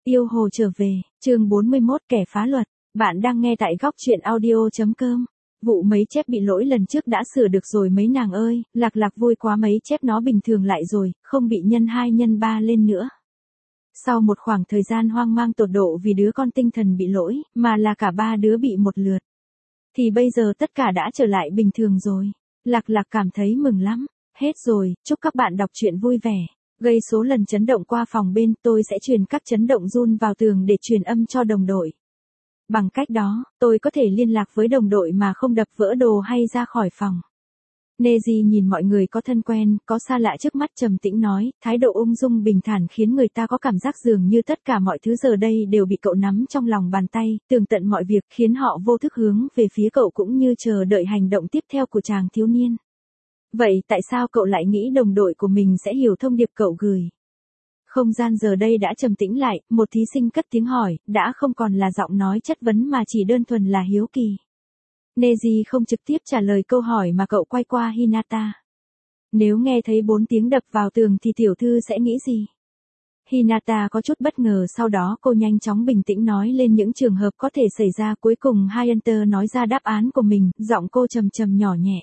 Yêu Hồ trở về, chương 41 kẻ phá luật. Bạn đang nghe tại góc truyện audio.com. Vụ mấy chép bị lỗi lần trước đã sửa được rồi mấy nàng ơi, Lạc Lạc vui quá, mấy chép nó bình thường lại rồi, không bị nhân 2 nhân 3 lên nữa. Sau một khoảng thời gian hoang mang tột độ vì đứa con tinh thần bị lỗi, mà là cả 3 đứa bị một lượt, thì bây giờ tất cả đã trở lại bình thường rồi. Lạc Lạc cảm thấy mừng lắm. Hết rồi, chúc các bạn đọc truyện vui vẻ. Gây số lần chấn động qua phòng bên, tôi sẽ truyền các chấn động run vào tường để truyền âm cho đồng đội. Bằng cách đó, tôi có thể liên lạc với đồng đội mà không đập vỡ đồ hay ra khỏi phòng. Neji nhìn mọi người có thân quen, có xa lạ trước mắt, trầm tĩnh nói, thái độ ung dung bình thản khiến người ta có cảm giác dường như tất cả mọi thứ giờ đây đều bị cậu nắm trong lòng bàn tay, tường tận mọi việc, khiến họ vô thức hướng về phía cậu cũng như chờ đợi hành động tiếp theo của chàng thiếu niên. Vậy tại sao cậu lại nghĩ đồng đội của mình sẽ hiểu thông điệp cậu gửi? Không gian giờ đây đã trầm tĩnh lại, một thí sinh cất tiếng hỏi, đã không còn là giọng nói chất vấn mà chỉ đơn thuần là hiếu kỳ. Neji không trực tiếp trả lời câu hỏi mà cậu quay qua Hinata. Nếu nghe thấy 4 tiếng đập vào tường thì tiểu thư sẽ nghĩ gì? Hinata có chút bất ngờ, sau đó cô nhanh chóng bình tĩnh nói lên những trường hợp có thể xảy ra. Cuối cùng Hunter nói ra đáp án của mình, giọng cô trầm trầm nhỏ nhẹ.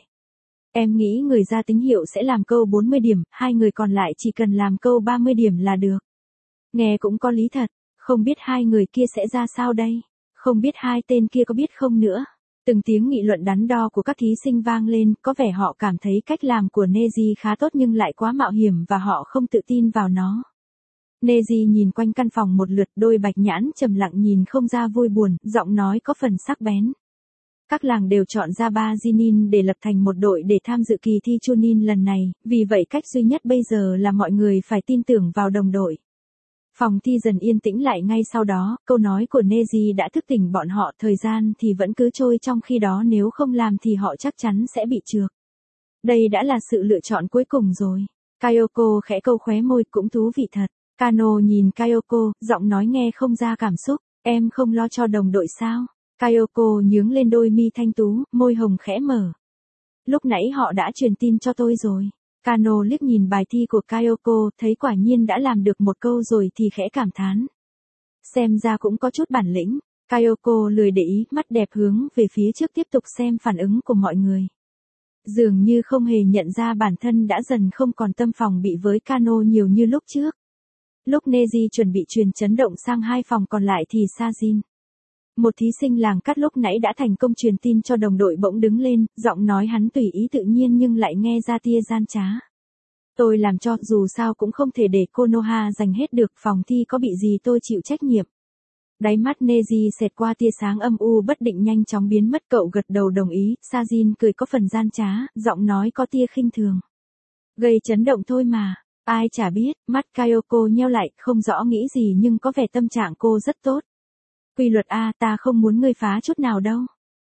Em nghĩ người ra tín hiệu sẽ làm câu 40 điểm, 2 người còn lại chỉ cần làm câu 30 điểm là được. Nghe cũng có lý thật, không biết 2 người kia sẽ ra sao đây? Không biết 2 tên kia có biết không nữa? Từng tiếng nghị luận đắn đo của các thí sinh vang lên, có vẻ họ cảm thấy cách làm của Neji khá tốt nhưng lại quá mạo hiểm và họ không tự tin vào nó. Neji nhìn quanh căn phòng một lượt, đôi bạch nhãn trầm lặng nhìn không ra vui buồn, giọng nói có phần sắc bén. Các làng đều chọn ra 3 Jinin để lập thành một đội để tham dự kỳ thi Chunin lần này, vì vậy cách duy nhất bây giờ là mọi người phải tin tưởng vào đồng đội. Phòng thi dần yên tĩnh lại ngay sau đó, câu nói của Neji đã thức tỉnh bọn họ, thời gian thì vẫn cứ trôi trong khi đó nếu không làm thì họ chắc chắn sẽ bị trượt. Đây đã là sự lựa chọn cuối cùng rồi. Kayoko khẽ câu khóe môi, cũng thú vị thật. Kano nhìn Kayoko, giọng nói nghe không ra cảm xúc, em không lo cho đồng đội sao? Kayoko nhướng lên đôi mi thanh tú, môi hồng khẽ mở. Lúc nãy họ đã truyền tin cho tôi rồi. Kano liếc nhìn bài thi của Kayoko, thấy quả nhiên đã làm được một câu rồi thì khẽ cảm thán. Xem ra cũng có chút bản lĩnh. Kayoko lười để ý, mắt đẹp hướng về phía trước tiếp tục xem phản ứng của mọi người. Dường như không hề nhận ra bản thân đã dần không còn tâm phòng bị với Kano nhiều như lúc trước. Lúc Neji chuẩn bị truyền chấn động sang 2 phòng còn lại thì Sajin, một thí sinh làng cắt lúc nãy đã thành công truyền tin cho đồng đội, bỗng đứng lên, giọng nói hắn tùy ý tự nhiên nhưng lại nghe ra tia gian trá. Tôi làm cho, dù sao cũng không thể để Konoha giành hết được, phòng thi có bị gì tôi chịu trách nhiệm. Đáy mắt Neji xẹt qua tia sáng âm u bất định nhanh chóng biến mất, cậu gật đầu đồng ý. Sajin cười có phần gian trá, giọng nói có tia khinh thường. Gây chấn động thôi mà, ai chả biết. Mắt Kayoko nheo lại, không rõ nghĩ gì nhưng có vẻ tâm trạng cô rất tốt. Quy luật A, ta không muốn ngươi phá chút nào đâu.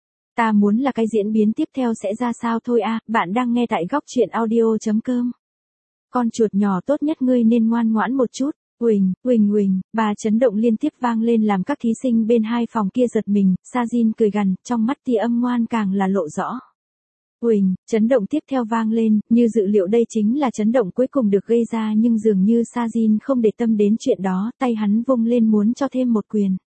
Ta muốn là cái diễn biến tiếp theo sẽ ra sao thôi a. Bạn đang nghe tại góc truyện audio.com. Con chuột nhỏ tốt nhất ngươi nên ngoan ngoãn một chút. Uỳnh, uỳnh uỳnh, 3 chấn động liên tiếp vang lên làm các thí sinh bên 2 phòng kia giật mình. Sajin cười gằn, trong mắt tia âm ngoan càng là lộ rõ. Uỳnh, chấn động tiếp theo vang lên, như dự liệu đây chính là chấn động cuối cùng được gây ra nhưng dường như Sajin không để tâm đến chuyện đó, tay hắn vung lên muốn cho thêm một quyền.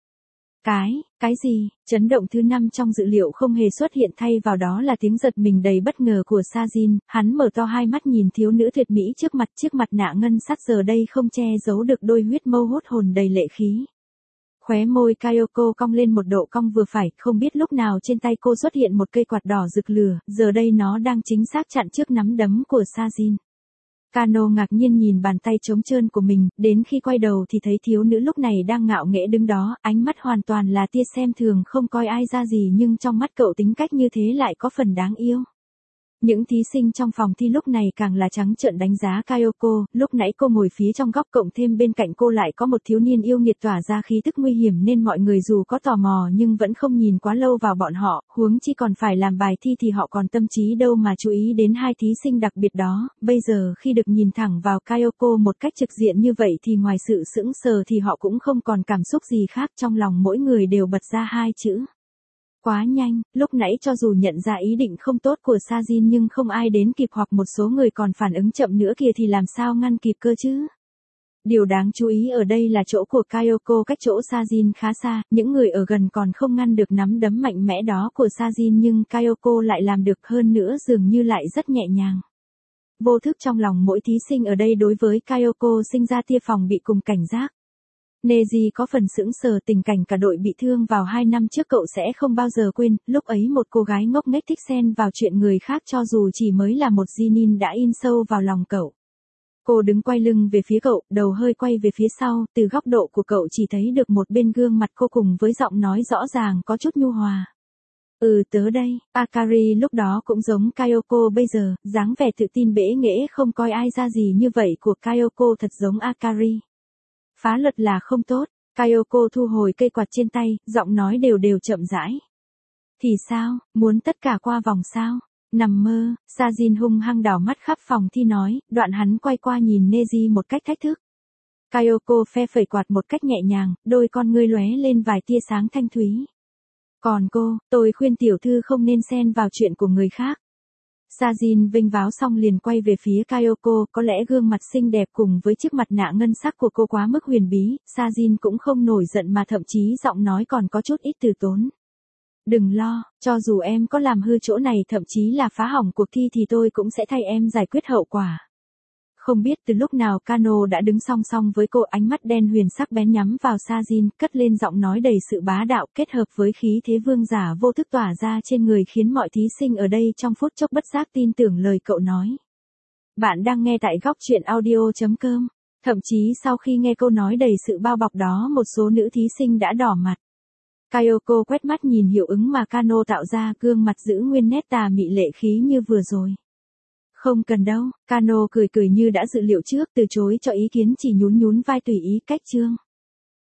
Cái gì? Chấn động thứ 5 trong dự liệu không hề xuất hiện, thay vào đó là tiếng giật mình đầy bất ngờ của Sajin, hắn mở to hai mắt nhìn thiếu nữ tuyệt mỹ trước mặt, chiếc mặt nạ ngân sắc giờ đây không che giấu được đôi huyết mâu hút hồn đầy lệ khí. Khóe môi Kayoko cong lên một độ cong vừa phải, không biết lúc nào trên tay cô xuất hiện một cây quạt đỏ rực lửa, giờ đây nó đang chính xác chặn trước nắm đấm của Sajin. Kano ngạc nhiên nhìn bàn tay trống trơn của mình, đến khi quay đầu thì thấy thiếu nữ lúc này đang ngạo nghễ đứng đó, ánh mắt hoàn toàn là tia xem thường, không coi ai ra gì nhưng trong mắt cậu tính cách như thế lại có phần đáng yêu. Những thí sinh trong phòng thi lúc này càng là trắng trợn đánh giá Kayoko, lúc nãy cô ngồi phía trong góc, cộng thêm bên cạnh cô lại có một thiếu niên yêu nghiệt tỏa ra khí tức nguy hiểm nên mọi người dù có tò mò nhưng vẫn không nhìn quá lâu vào bọn họ, huống chi còn phải làm bài thi thì họ còn tâm trí đâu mà chú ý đến 2 thí sinh đặc biệt đó. Bây giờ khi được nhìn thẳng vào Kayoko một cách trực diện như vậy thì ngoài sự sững sờ thì họ cũng không còn cảm xúc gì khác, trong lòng mỗi người đều bật ra 2 chữ. Quá nhanh, lúc nãy cho dù nhận ra ý định không tốt của Sajin nhưng không ai đến kịp hoặc một số người còn phản ứng chậm nữa kìa thì làm sao ngăn kịp cơ chứ. Điều đáng chú ý ở đây là chỗ của Kyoko cách chỗ Sajin khá xa, những người ở gần còn không ngăn được nắm đấm mạnh mẽ đó của Sajin nhưng Kyoko lại làm được, hơn nữa dường như lại rất nhẹ nhàng. Vô thức trong lòng mỗi thí sinh ở đây đối với Kyoko sinh ra tia phòng bị cùng cảnh giác. Neji có phần sững sờ, tình cảnh cả đội bị thương vào 2 năm trước cậu sẽ không bao giờ quên, lúc ấy một cô gái ngốc nghếch thích xen vào chuyện người khác cho dù chỉ mới là một Jinin đã in sâu vào lòng cậu. Cô đứng quay lưng về phía cậu, đầu hơi quay về phía sau, từ góc độ của cậu chỉ thấy được một bên gương mặt cô cùng với giọng nói rõ ràng có chút nhu hòa. Tớ đây, Akari lúc đó cũng giống Kyoko bây giờ, dáng vẻ tự tin bẽ nghễ không coi ai ra gì như vậy của Kyoko thật giống Akari. Phá luật là không tốt, Kyoko thu hồi cây quạt trên tay, giọng nói đều đều chậm rãi. Thì sao, muốn tất cả qua vòng sao? Nằm mơ, Sajin hung hăng đảo mắt khắp phòng thi nói, đoạn hắn quay qua nhìn Neji một cách thách thức. Kyoko phe phẩy quạt một cách nhẹ nhàng, đôi con ngươi lóe lên vài tia sáng thanh thúy. Còn cô, tôi khuyên tiểu thư không nên xen vào chuyện của người khác. Sajin vênh váo xong liền quay về phía Kyoko, có lẽ gương mặt xinh đẹp cùng với chiếc mặt nạ ngân sắc của cô quá mức huyền bí, Sajin cũng không nổi giận mà thậm chí giọng nói còn có chút ít từ tốn. Đừng lo, cho dù em có làm hư chỗ này thậm chí là phá hỏng cuộc thi thì tôi cũng sẽ thay em giải quyết hậu quả. Không biết từ lúc nào Kano đã đứng song song với cô, ánh mắt đen huyền sắc bén nhắm vào Sajin, cất lên giọng nói đầy sự bá đạo kết hợp với khí thế vương giả vô thức tỏa ra trên người khiến mọi thí sinh ở đây trong phút chốc bất giác tin tưởng lời cậu nói. Bạn đang nghe tại góc truyện audio.com. Thậm chí sau khi nghe câu nói đầy sự bao bọc đó một số nữ thí sinh đã đỏ mặt. Kyoko quét mắt nhìn hiệu ứng mà Kano tạo ra, gương mặt giữ nguyên nét tà mị lệ khí như vừa rồi. Không cần đâu, Kano cười cười như đã dự liệu trước, từ chối cho ý kiến, chỉ nhún nhún vai tùy ý cách chương.